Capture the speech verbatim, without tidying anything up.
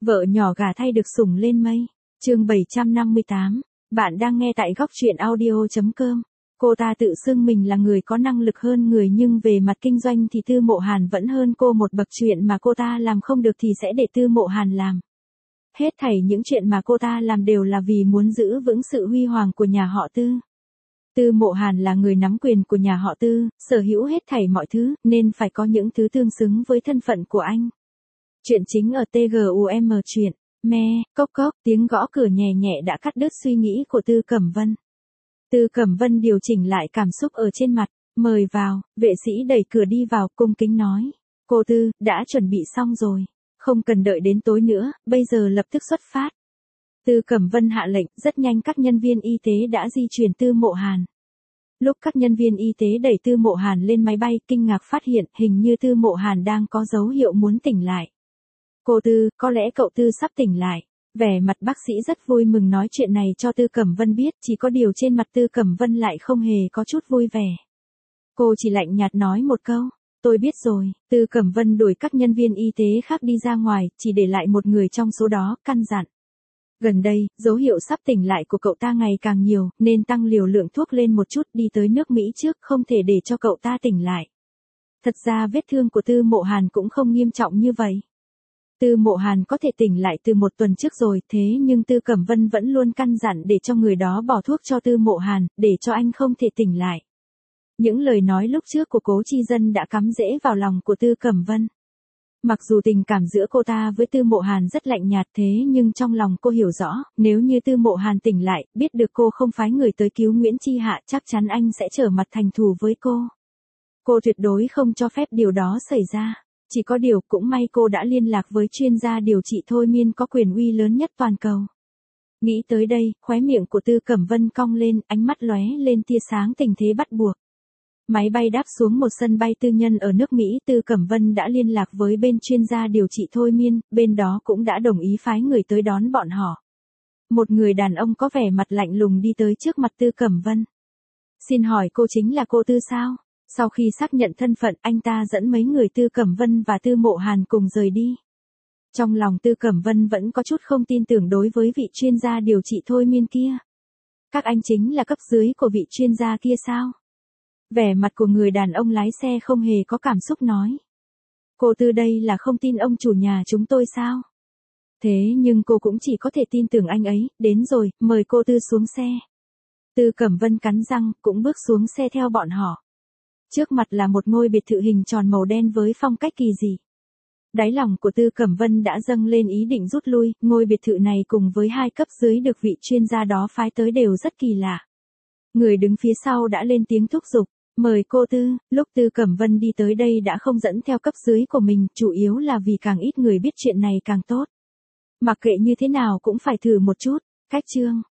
Vợ nhỏ gả thay được sủng lên mây. Chương bảy trăm năm mươi tám. Bạn đang nghe tại góc truyện audio chấm com. Cô ta tự xưng mình là người có năng lực hơn người nhưng về mặt kinh doanh thì Tư Mộ Hàn vẫn hơn cô một bậc, chuyện mà cô ta làm không được thì sẽ để Tư Mộ Hàn làm. Hết thảy những chuyện mà cô ta làm đều là vì muốn giữ vững sự huy hoàng của nhà họ Tư. Tư Mộ Hàn là người nắm quyền của nhà họ Tư, sở hữu hết thảy mọi thứ, nên phải có những thứ tương xứng với thân phận của anh. Chuyện chính ở tê giê u em truyện. Me, cốc cốc, tiếng gõ cửa nhẹ nhẹ đã cắt đứt suy nghĩ của Tư Cẩm Vân. Tư Cẩm Vân điều chỉnh lại cảm xúc ở trên mặt, mời vào, vệ sĩ đẩy cửa đi vào, cung kính nói. Cô Tư, đã chuẩn bị xong rồi. Không cần đợi đến tối nữa, bây giờ lập tức xuất phát. Tư Cẩm Vân hạ lệnh, rất nhanh các nhân viên y tế đã di chuyển Tư Mộ Hàn. Lúc các nhân viên y tế đẩy Tư Mộ Hàn lên máy bay, kinh ngạc phát hiện hình như Tư Mộ Hàn đang có dấu hiệu muốn tỉnh lại. Cô Tư, có lẽ cậu Tư sắp tỉnh lại. Vẻ mặt bác sĩ rất vui mừng nói chuyện này cho Tư Cẩm Vân biết, chỉ có điều trên mặt Tư Cẩm Vân lại không hề có chút vui vẻ. Cô chỉ lạnh nhạt nói một câu, tôi biết rồi. Tư Cẩm Vân đuổi các nhân viên y tế khác đi ra ngoài, chỉ để lại một người trong số đó, căn dặn. Gần đây, dấu hiệu sắp tỉnh lại của cậu ta ngày càng nhiều, nên tăng liều lượng thuốc lên một chút, đi tới nước Mỹ trước, không thể để cho cậu ta tỉnh lại. Thật ra vết thương của Tư Mộ Hàn cũng không nghiêm trọng như vậy. Tư Mộ Hàn có thể tỉnh lại từ một tuần trước rồi, thế nhưng Tư Cẩm Vân vẫn luôn căn dặn để cho người đó bỏ thuốc cho Tư Mộ Hàn, để cho anh không thể tỉnh lại. Những lời nói lúc trước của Cố Chi Dân đã cắm rễ vào lòng của Tư Cẩm Vân. Mặc dù tình cảm giữa cô ta với Tư Mộ Hàn rất lạnh nhạt, thế nhưng trong lòng cô hiểu rõ, nếu như Tư Mộ Hàn tỉnh lại, biết được cô không phái người tới cứu Nguyễn Chi Hạ, chắc chắn anh sẽ trở mặt thành thù với cô. Cô tuyệt đối không cho phép điều đó xảy ra. Chỉ có điều cũng may cô đã liên lạc với chuyên gia điều trị thôi miên có quyền uy lớn nhất toàn cầu. Nghĩ tới đây, khóe miệng của Tư Cẩm Vân cong lên, ánh mắt lóe lên tia sáng tình thế bắt buộc. Máy bay đáp xuống một sân bay tư nhân ở nước Mỹ, Tư Cẩm Vân đã liên lạc với bên chuyên gia điều trị thôi miên, bên đó cũng đã đồng ý phái người tới đón bọn họ. Một người đàn ông có vẻ mặt lạnh lùng đi tới trước mặt Tư Cẩm Vân. Xin hỏi cô chính là cô Tư sao? Sau khi xác nhận thân phận, anh ta dẫn mấy người Tư Cẩm Vân và Tư Mộ Hàn cùng rời đi. Trong lòng Tư Cẩm Vân vẫn có chút không tin tưởng đối với vị chuyên gia điều trị thôi miên kia. Các anh chính là cấp dưới của vị chuyên gia kia sao? Vẻ mặt của người đàn ông lái xe không hề có cảm xúc nói. Cô Tư đây là không tin ông chủ nhà chúng tôi sao? Thế nhưng cô cũng chỉ có thể tin tưởng anh ấy, đến rồi, mời cô Tư xuống xe. Tư Cẩm Vân cắn răng, cũng bước xuống xe theo bọn họ. Trước mặt là một ngôi biệt thự hình tròn màu đen với phong cách kỳ dị. Đáy lòng của Tư Cẩm Vân đã dâng lên ý định rút lui, ngôi biệt thự này cùng với hai cấp dưới được vị chuyên gia đó phái tới đều rất kỳ lạ. Người đứng phía sau đã lên tiếng thúc giục, mời cô Tư. Lúc Tư Cẩm Vân đi tới đây đã không dẫn theo cấp dưới của mình, chủ yếu là vì càng ít người biết chuyện này càng tốt. Mặc kệ như thế nào cũng phải thử một chút. Cách chương